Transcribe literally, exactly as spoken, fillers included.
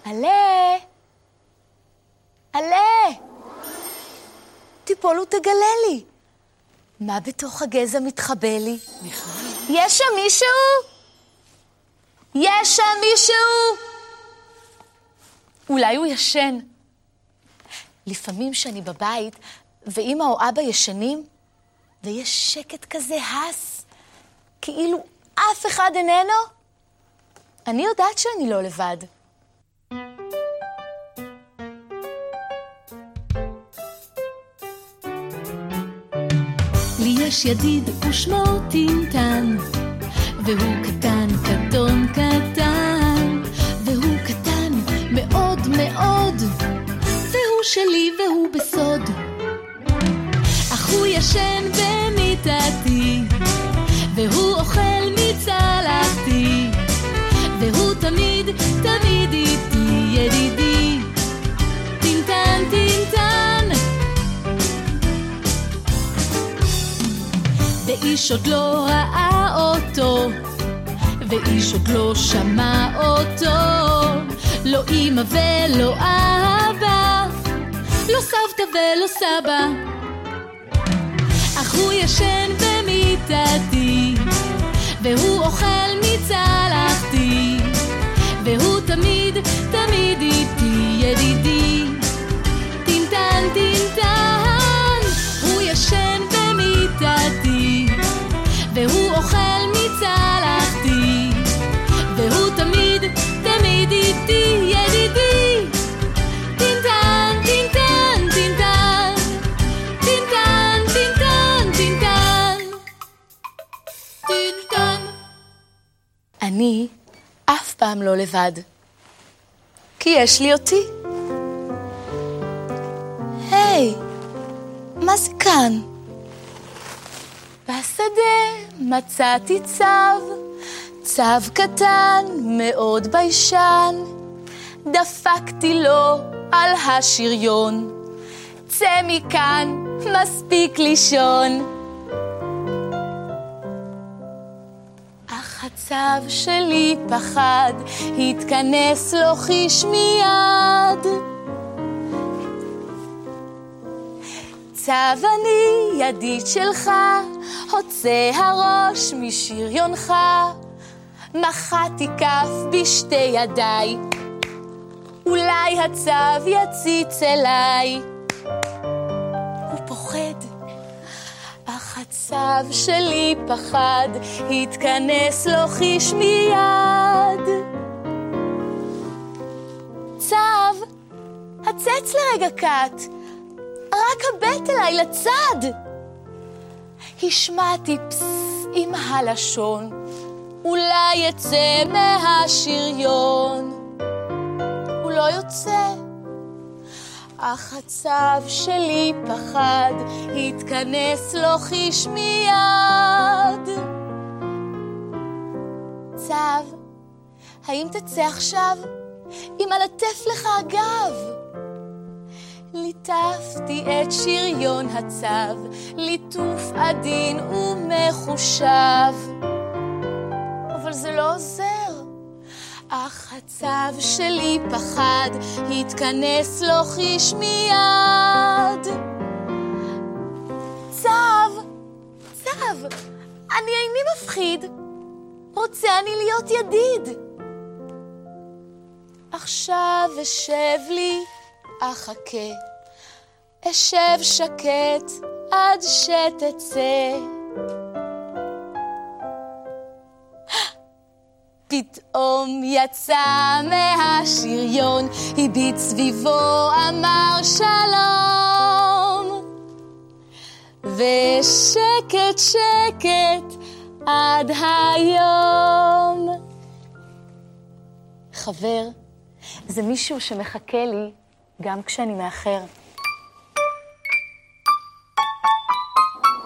עלה! עלה! תיפול ותגלה לי. מה בתוך הגזע מתחבא לי? מיכל? יש שם מישהו? יש שם מישהו? אולי הוא ישן. לפעמים שאני בבית, ואמא או אבא ישנים, ויש שקט כזה הס, כאילו אף אחד איננו. אני יודעת שאני לא לבד. לי יש ידיד ושמו טינטן, והוא קטן, קטון, קטן, והוא קטן מאוד מאוד, והוא שלי והוא בסוד. אך הוא ישן במיטתי, והוא אוכל מצלחתי, והוא תמיד, תמיד איתי, ידידי, טינטן, טינטן. ואיש עוד לא ראה אותו, ואיש עוד לא שמע אותו, לא אמא ולא אבא, לא סבתא ולא סבא. אך הוא ישן במיטתי, והוא אוכל מצלחתי, והוא תמיד, תמיד איתי, ידידי, טינטן, טינטן. הוא ישן במיטתי, והוא אוכל מצלחתי, והוא תמיד, תמיד איתי, ידידי, טינטן, טינטן, טינטן, טינטן, טינטן, טינטן, טינטן. אני אף פעם לא לבד, כי יש לי אותי. היי, מה זה כאן? בשדה מצאתי צו, צו קטן מאוד ביישן, דפקתי לו על השריון, צא מכאן, מספיק לישון. אך הצו שלי פחד, התכנס לו חיש מיד. צו אני ידיד שלך, הוצא הראש משריונך, מחתי כף בשתי ידיי, אולי הצו יציץ אליי. הוא פוחד, אך הצו שלי פחד, התכנס לו חיש מיד. צו, הצץ לרגע קט, רק הבט אליי לצד. השמעתי פס עם הלשון, אולי יצא מהשריון. הוא לא יוצא, אך הצו שלי פחד, התכנס לו חיש מיד. צו, האם תצא עכשיו אם אלטף לך הגב? ליטפתי את שריון הצו, ליטוף עדין ומחושב, אבל זה לא עוזר. אך הצו שלי פחד, התכנס לו חיש מיד. צו, צו, אני איני מפחיד, רוצה אני להיות ידיד. עכשיו אשב לי, אחכה, אשב שקט עד שתצא. פתאום יצא מהשריון, הביט סביבו, אמר שלום, ושקט שקט עד היום. חבר, זה מישהו שמחכה לי גם כשאני מאחר.